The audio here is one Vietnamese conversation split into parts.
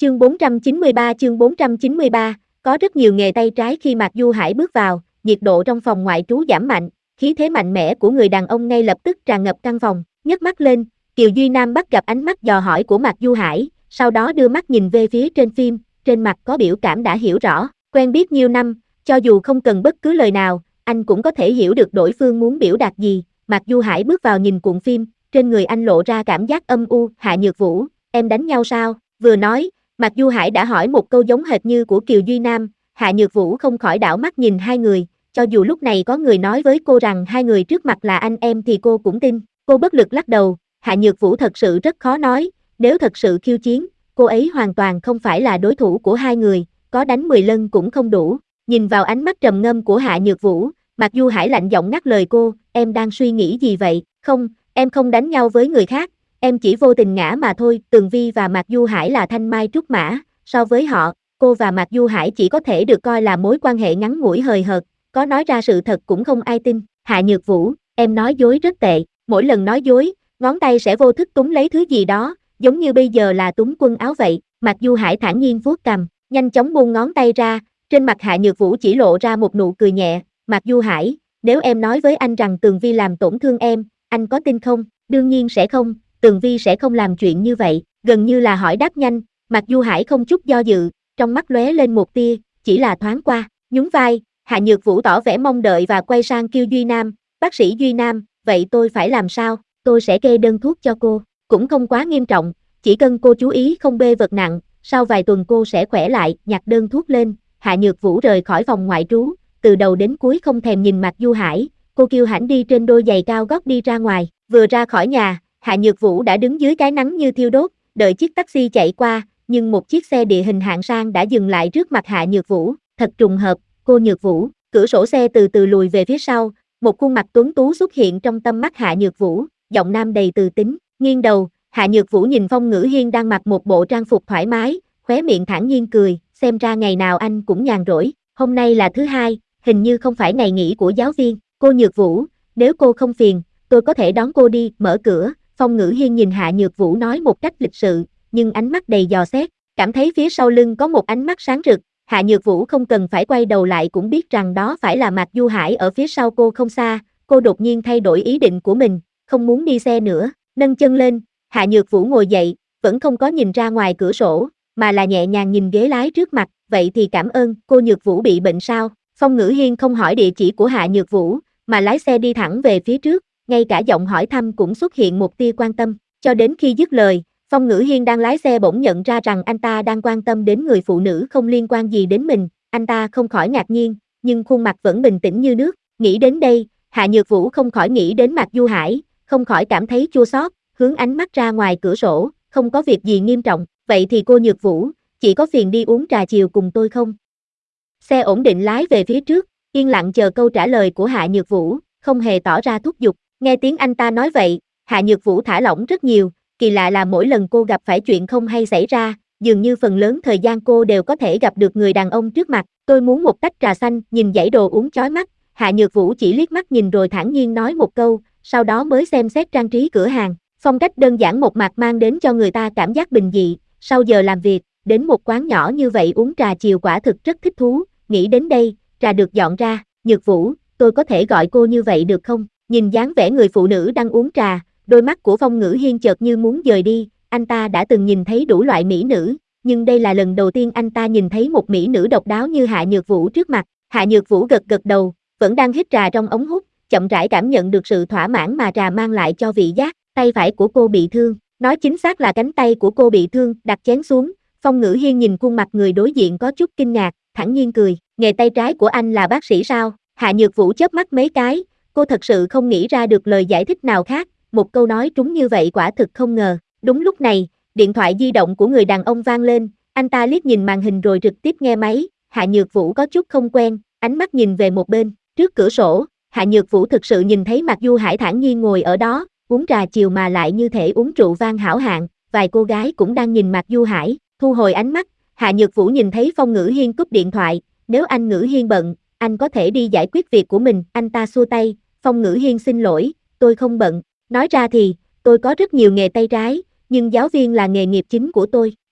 Chương 493, có rất nhiều nghề tay trái. Khi Mạc Du Hải bước vào, nhiệt độ trong phòng ngoại trú giảm mạnh, khí thế mạnh mẽ của người đàn ông ngay lập tức tràn ngập căn phòng. Nhấc mắt lên, Kiều Duy Nam bắt gặp ánh mắt dò hỏi của Mạc Du Hải, sau đó đưa mắt nhìn về phía trên phim, trên mặt có biểu cảm đã hiểu rõ. Quen biết nhiều năm, cho dù không cần bất cứ lời nào, anh cũng có thể hiểu được đối phương muốn biểu đạt gì. Mạc Du Hải bước vào nhìn cuộn phim, trên người anh lộ ra cảm giác âm u. Hạ Nhược Vũ, em đánh nhau sao? Vừa nói, Mạc Du Hải đã hỏi một câu giống hệt như của Kiều Duy Nam. Hạ Nhược Vũ không khỏi đảo mắt nhìn hai người, cho dù lúc này có người nói với cô rằng hai người trước mặt là anh em thì cô cũng tin. Cô bất lực lắc đầu, Hạ Nhược Vũ thật sự rất khó nói, nếu thật sự khiêu chiến, cô ấy hoàn toàn không phải là đối thủ của hai người, có đánh 10 lần cũng không đủ. Nhìn vào ánh mắt trầm ngâm của Hạ Nhược Vũ, Mạc Du Hải lạnh giọng ngắt lời cô, em đang suy nghĩ gì vậy? Không, em không đánh nhau với người khác, em chỉ vô tình ngã mà thôi. Tường Vi và Mạc Du Hải là thanh mai trúc mã, so với họ, cô và Mạc Du Hải chỉ có thể được coi là mối quan hệ ngắn ngủi hời hợt, có nói ra sự thật cũng không ai tin. Hạ Nhược Vũ, em nói dối rất tệ, mỗi lần nói dối, ngón tay sẽ vô thức túm lấy thứ gì đó, giống như bây giờ là túm quần áo vậy. Mạc Du Hải thản nhiên vuốt cằm, nhanh chóng buông ngón tay ra, trên mặt Hạ Nhược Vũ chỉ lộ ra một nụ cười nhẹ. Mạc Du Hải, nếu em nói với anh rằng Tường Vi làm tổn thương em, anh có tin không? Đương nhiên sẽ không, Tường Vi sẽ không làm chuyện như vậy. Gần như là hỏi đáp nhanh, Mạc Du Hải không chút do dự, trong mắt lóe lên một tia, chỉ là thoáng qua, nhún vai. Hạ Nhược Vũ tỏ vẻ mong đợi và quay sang kêu Duy Nam, bác sĩ Duy Nam, vậy tôi phải làm sao? Tôi sẽ kê đơn thuốc cho cô, cũng không quá nghiêm trọng, chỉ cần cô chú ý không bê vật nặng, sau vài tuần cô sẽ khỏe lại. Nhặt đơn thuốc lên, Hạ Nhược Vũ rời khỏi phòng ngoại trú, từ đầu đến cuối không thèm nhìn Mạc Du Hải, cô kiêu hãnh đi trên đôi giày cao gót đi ra ngoài. Vừa ra khỏi nhà, Hạ Nhược Vũ đã đứng dưới cái nắng như thiêu đốt, đợi chiếc taxi chạy qua, nhưng một chiếc xe địa hình hạng sang đã dừng lại trước mặt Hạ Nhược Vũ. Thật trùng hợp, cô Nhược Vũ. Cửa sổ xe từ từ lùi về phía sau, một khuôn mặt tuấn tú xuất hiện trong tầm mắt Hạ Nhược Vũ, giọng nam đầy từ tính. Nghiêng đầu, Hạ Nhược Vũ nhìn Phong Ngữ Hiên đang mặc một bộ trang phục thoải mái, khóe miệng thản nhiên cười, xem ra ngày nào anh cũng nhàn rỗi, hôm nay là thứ hai, hình như không phải ngày nghỉ của giáo viên. Cô Nhược Vũ, nếu cô không phiền, tôi có thể đón cô đi. Mở cửa, Phong Ngữ Hiên nhìn Hạ Nhược Vũ nói một cách lịch sự, nhưng ánh mắt đầy dò xét, cảm thấy phía sau lưng có một ánh mắt sáng rực. Hạ Nhược Vũ không cần phải quay đầu lại cũng biết rằng đó phải là Mạc Du Hải ở phía sau cô không xa. Cô đột nhiên thay đổi ý định của mình, không muốn đi xe nữa, nâng chân lên. Hạ Nhược Vũ ngồi dậy, vẫn không có nhìn ra ngoài cửa sổ, mà là nhẹ nhàng nhìn ghế lái trước mặt. Vậy thì cảm ơn. Cô Nhược Vũ bị bệnh sao? Phong Ngữ Hiên không hỏi địa chỉ của Hạ Nhược Vũ, mà lái xe đi thẳng về phía trước, ngay cả giọng hỏi thăm cũng xuất hiện một tia quan tâm. Cho đến khi dứt lời, Phong Ngữ Hiên đang lái xe bỗng nhận ra rằng anh ta đang quan tâm đến người phụ nữ không liên quan gì đến mình. Anh ta không khỏi ngạc nhiên, nhưng khuôn mặt vẫn bình tĩnh như nước. Nghĩ đến đây, Hạ Nhược Vũ không khỏi nghĩ đến Mạc Du Hải, không khỏi cảm thấy chua xót, hướng ánh mắt ra ngoài cửa sổ. Không có việc gì nghiêm trọng. Vậy thì cô Nhược Vũ, chỉ có phiền đi uống trà chiều cùng tôi không? Xe ổn định lái về phía trước, yên lặng chờ câu trả lời của Hạ Nhược Vũ, không hề tỏ ra thúc giục. Nghe tiếng anh ta nói vậy, Hạ Nhược Vũ thả lỏng rất nhiều. Kỳ lạ là mỗi lần cô gặp phải chuyện không hay xảy ra, dường như phần lớn thời gian cô đều có thể gặp được người đàn ông trước mặt. Tôi muốn một tách trà xanh. Nhìn dãy đồ uống chói mắt, Hạ Nhược Vũ chỉ liếc mắt nhìn rồi thản nhiên nói một câu, sau đó mới xem xét trang trí cửa hàng. Phong cách đơn giản một mặt mang đến cho người ta cảm giác bình dị. Sau giờ làm việc, đến một quán nhỏ như vậy uống trà chiều quả thực rất thích thú. Nghĩ đến đây, trà được dọn ra. Nhược Vũ, tôi có thể gọi cô như vậy được không? Nhìn dáng vẻ người phụ nữ đang uống trà, đôi mắt của Phong Ngữ Hiên chợt như muốn dời đi. Anh ta đã từng nhìn thấy đủ loại mỹ nữ, nhưng đây là lần đầu tiên anh ta nhìn thấy một mỹ nữ độc đáo như Hạ Nhược Vũ trước mặt. Hạ Nhược Vũ gật gật đầu, vẫn đang hít trà trong ống hút, chậm rãi cảm nhận được sự thỏa mãn mà trà mang lại cho vị giác. Tay phải của cô bị thương, nói chính xác là cánh tay của cô bị thương. Đặt chén xuống, Phong Ngữ Hiên nhìn khuôn mặt người đối diện có chút kinh ngạc, thản nhiên cười, nghề tay trái của anh là bác sĩ sao? Hạ Nhược Vũ chớp mắt mấy cái, cô thật sự không nghĩ ra được lời giải thích nào khác, một câu nói trúng như vậy quả thực không ngờ. Đúng lúc này, điện thoại di động của người đàn ông vang lên, anh ta liếc nhìn màn hình rồi trực tiếp nghe máy. Hạ Nhược Vũ có chút không quen, ánh mắt nhìn về một bên, trước cửa sổ, Hạ Nhược Vũ thực sự nhìn thấy Mạc Du Hải thản nhiên ngồi ở đó, uống trà chiều mà lại như thể uống rượu vang hảo hạng. Vài cô gái cũng đang nhìn Mạc Du Hải, thu hồi ánh mắt. Hạ Nhược Vũ nhìn thấy Phong Ngữ Hiên cúp điện thoại, nếu anh Ngữ Hiên bận, anh có thể đi giải quyết việc của mình. Anh ta xua tay, Phong Ngữ Hiên xin lỗi, tôi không bận. Nói ra thì, tôi có rất nhiều nghề tay trái, nhưng giáo viên là nghề nghiệp chính của tôi.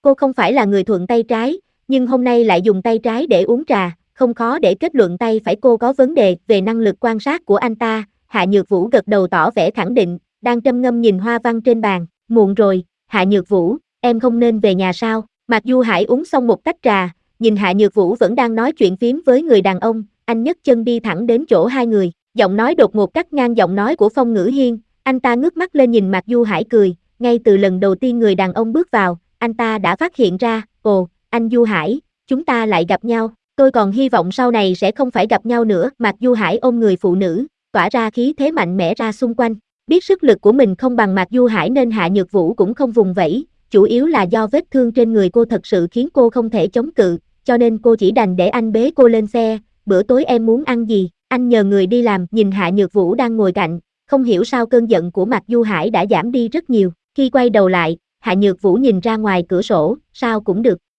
Cô không phải là người thuận tay trái, nhưng hôm nay lại dùng tay trái để uống trà, không khó để kết luận tay phải cô có vấn đề về năng lực quan sát của anh ta. Hạ Nhược Vũ gật đầu tỏ vẻ khẳng định, đang trầm ngâm nhìn hoa văn trên bàn. Muộn rồi, Hạ Nhược Vũ, em không nên về nhà sao? Mạc Du Hải uống xong một tách trà, nhìn Hạ Nhược Vũ vẫn đang nói chuyện phím với người đàn ông, anh nhấc chân đi thẳng đến chỗ hai người. Giọng nói đột ngột cắt ngang giọng nói của Phong Ngữ Hiên, anh ta ngước mắt lên nhìn Mạc Du Hải cười, ngay từ lần đầu tiên người đàn ông bước vào, anh ta đã phát hiện ra, ồ, anh Du Hải, chúng ta lại gặp nhau, tôi còn hy vọng sau này sẽ không phải gặp nhau nữa. Mạc Du Hải ôm người phụ nữ, tỏa ra khí thế mạnh mẽ ra xung quanh, biết sức lực của mình không bằng Mạc Du Hải nên Hạ Nhược Vũ cũng không vùng vẫy, chủ yếu là do vết thương trên người cô thật sự khiến cô không thể chống cự, cho nên cô chỉ đành để anh bế cô lên xe. Bữa tối em muốn ăn gì? Anh nhờ người đi làm. Nhìn Hạ Nhược Vũ đang ngồi cạnh, không hiểu sao cơn giận của Mạc Du Hải đã giảm đi rất nhiều. Khi quay đầu lại, Hạ Nhược Vũ nhìn ra ngoài cửa sổ, sao cũng được.